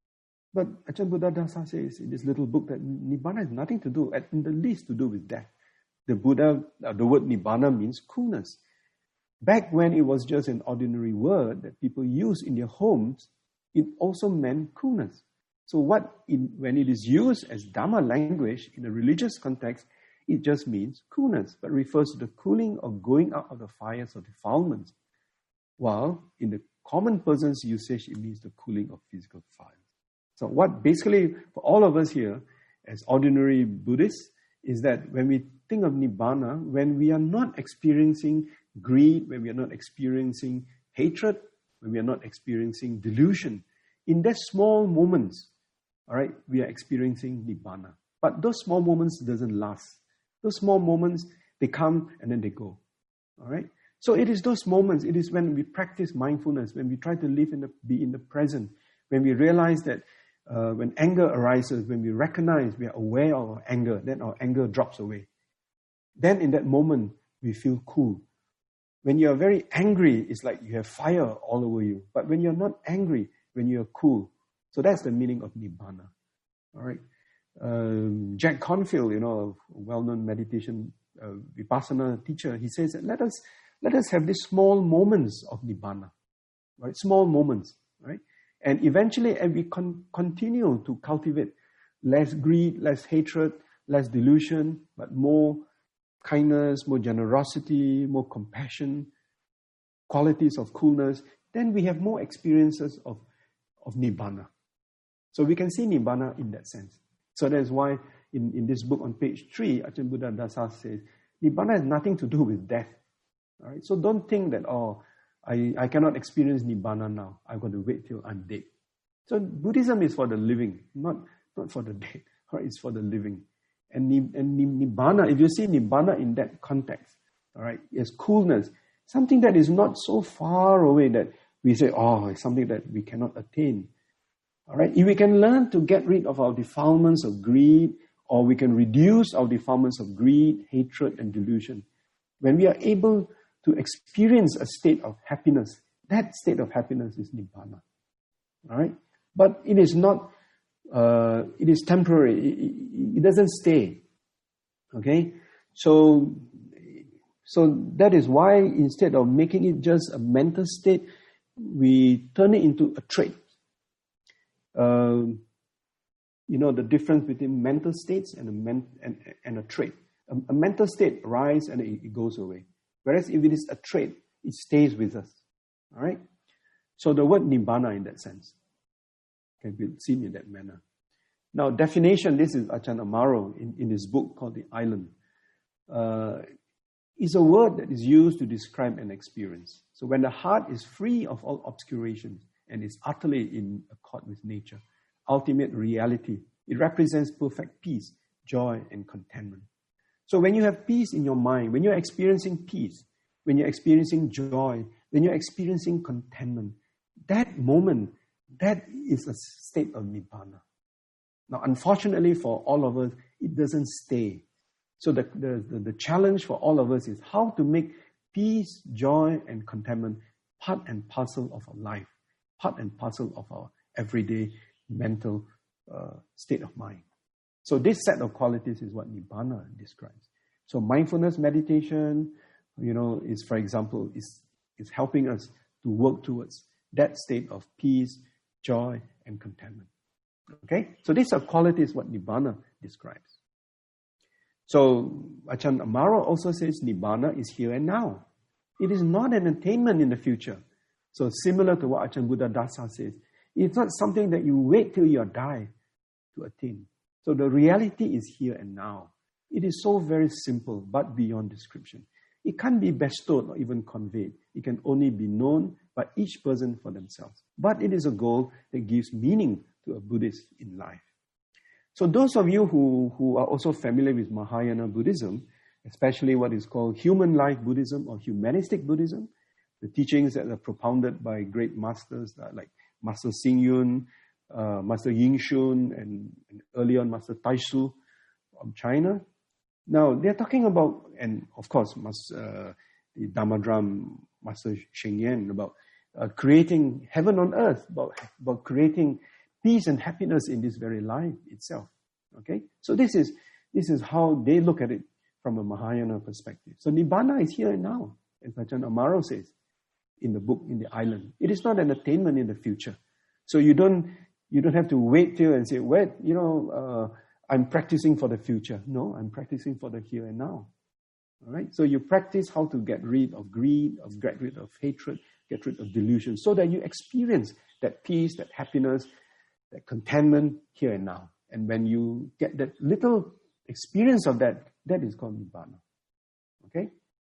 But Ajahn Buddhadasa says in this little book that Nibbana has nothing to do, in the least to do with death. The Buddha, uh, the word Nibbana means coolness. Back when it was just an ordinary word that people use in their homes, it also meant coolness. So what, in, when it is used as Dhamma language in a religious context, it just means coolness, but refers to the cooling or going out of the fires of defilements. While in the common person's usage, it means the cooling of physical fires. So what basically, for all of us here, as ordinary Buddhists, is that when we think of Nibbana, when we are not experiencing greed, when we are not experiencing hatred, when we are not experiencing delusion, in that small moments, all right, we are experiencing Nibbana. But those small moments doesn't last. Those small moments, they come and then they go. All right? So it is those moments, it is when we practice mindfulness, when we try to live in the, be in the present, when we realize that uh, when anger arises, when we recognize, we are aware of our anger, then our anger drops away. Then in that moment, we feel cool. When you are very angry, it's like you have fire all over you. But when you're not angry, when you're cool. So that's the meaning of Nibbana. All right? Um, Jack Confield, you know, a well-known meditation uh, Vipassana teacher, he says that let us let us have these small moments of Nibbana, right? Small moments, right? And eventually, as we con- continue to cultivate less greed, less hatred, less delusion, but more kindness, more generosity, more compassion, qualities of coolness, then we have more experiences of, of Nibbana. So we can see Nibbana in that sense. So that's why in, in this book on page three, Ajahn Buddhadasa says, Nibbana has nothing to do with death. All right? So don't think that, oh, I, I cannot experience Nibbana now. I've got to wait till I'm dead. So Buddhism is for the living, not, not for the dead. All right? It's for the living. And, and Nibbana, if you see Nibbana in that context, all right, is coolness, something that is not so far away that we say, oh, it's something that we cannot attain. All right, if we can learn to get rid of our defilements of greed, or we can reduce our defilements of greed, hatred, and delusion, when we are able to experience a state of happiness, that state of happiness is Nibbana. All right, but it is not, uh, it is temporary. It, it, it doesn't stay. Okay, so so that is why instead of making it just a mental state, we turn it into a trait. Uh, you know the difference between mental states and a, men, and, and a trait. a, a mental state arises and it, it goes away. Whereas if it is a trait, it stays with us. All right? So the word nibbana in that sense can be seen in that manner. Now, definition, this is Ajahn Amaro in, in his book called The Island. Uh, is a word that is used to describe an experience. So when the heart is free of all obscurations and is utterly in accord with nature, ultimate reality, it represents perfect peace, joy, and contentment. So when you have peace in your mind, when you're experiencing peace, when you're experiencing joy, when you're experiencing contentment, that moment, that is a state of nibbana. Now, unfortunately for all of us, it doesn't stay. So the, the, the, the challenge for all of us is how to make peace, joy, and contentment part and parcel of our life, part and parcel of our everyday mental uh, state of mind. So this set of qualities is what nibbana describes. So mindfulness meditation, you know, is, for example, is, is helping us to work towards that state of peace, joy, and contentment. Okay? So these are qualities what nibbana describes. So Ajahn Amaro also says nibbana is here and now. It is not an attainment in the future. So similar to what Ajahn Buddhadasa says, it's not something that you wait till you die to attain. So the reality is here and now. It is so very simple, but beyond description. It can't be bestowed or even conveyed. It can only be known by each person for themselves. But it is a goal that gives meaning to a Buddhist in life. So those of you who, who are also familiar with Mahayana Buddhism, especially what is called human life Buddhism or humanistic Buddhism, the teachings that are propounded by great masters like Master Xing Yun, uh, Master Ying Shun, and, and early on Master Taishu from China. Now, they're talking about, and of course, Master, uh, the Dhammadram, Master Sheng Yen, about uh, creating heaven on earth, about, about creating peace and happiness in this very life itself. Okay? So this is, this is how they look at it from a Mahayana perspective. So Nibbana is here and now, as Ajahn Amaro says in the book, in The Island. It is not an attainment in the future. So you don't, you don't have to wait till and say, wait, you know, uh, I'm practicing for the future. No, I'm practicing for the here and now. All right? So you practice how to get rid of greed, of get rid of hatred, get rid of delusion, so that you experience that peace, that happiness, that contentment here and now. And when you get that little experience of that, that is called Nibbana. Okay?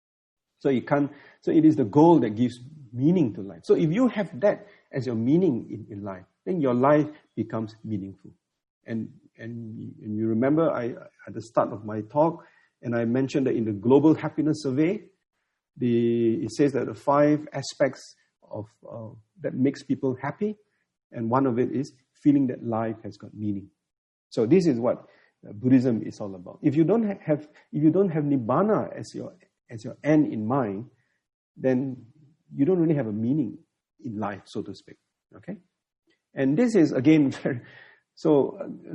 So you can't, so it is the goal that gives meaning to life. So if you have that as your meaning in, in life, then your life becomes meaningful. And and, and you remember I at the start of my talk, and I mentioned that in the Global Happiness Survey, the it says that the five aspects of uh, that makes people happy, and one of it is feeling that life has got meaning. So this is what Buddhism is all about. If you don't have, if you don't have Nibbana as your as your end in mind, then you don't really have a meaning in life, so to speak. Okay, and this is again very, so. Uh,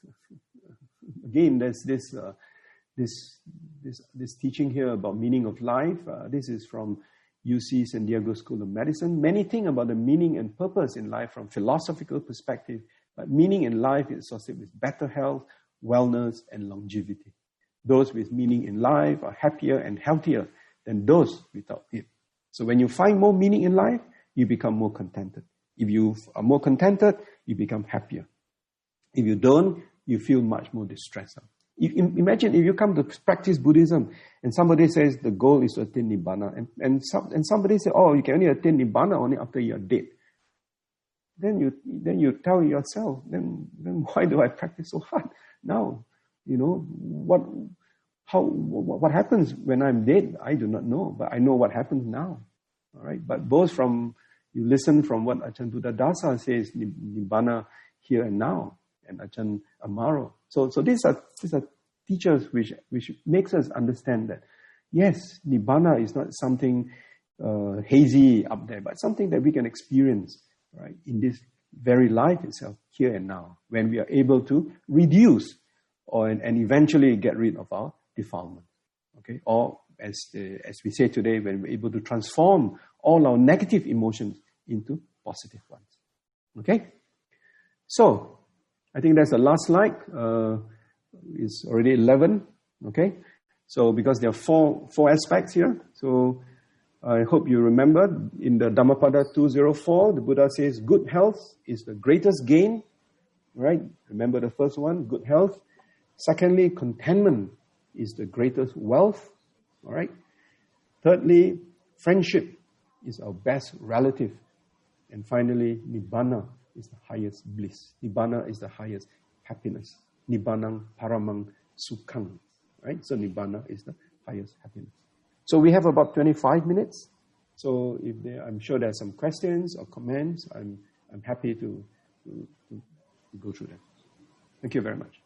again, there's this uh, this this this teaching here about meaning of life. Uh, this is from U C San Diego School of Medicine. Many think about the meaning and purpose in life from philosophical perspective, but meaning in life is associated with better health, wellness, and longevity. Those with meaning in life are happier and healthier than those without it. So when you find more meaning in life, you become more contented. If you are more contented, you become happier. If you don't, you feel much more distressed. If, imagine if you come to practice Buddhism and somebody says the goal is to attain Nibbana, and, and, some, and somebody says, oh, you can only attain Nibbana only after you're dead. Then you then you tell yourself, then, then why do I practice so hard now? You know, what how what happens when I'm dead? I do not know, but I know what happens now. All right, but both from, you listen from what Ajahn Buddhadasa says, Nibbana here and now, and Ajahn Amaro. So, so these are these are teachers which which makes us understand that yes, Nibbana is not something uh, hazy up there, but something that we can experience right in this very life itself, here and now, when we are able to reduce or and, and eventually get rid of our defilement. Okay, or as the, as we say today, when we're able to transform all our negative emotions into positive ones. Okay, so. I think that's the last slide. Uh, it's already eleven. Okay. So because there are four, four aspects here. So I hope you remember in the Dhammapada two oh four, the Buddha says good health is the greatest gain. Right? Remember the first one, good health. Secondly, contentment is the greatest wealth. All right? Thirdly, friendship is our best relative. And finally, Nibbana is the highest bliss. Nibbana is the highest happiness. Nibbanang paramang sukhang. Right? So Nibbana is the highest happiness. So we have about twenty-five minutes. So if there, I'm sure there are some questions or comments, I'm I'm happy to, to, to go through them. Thank you very much.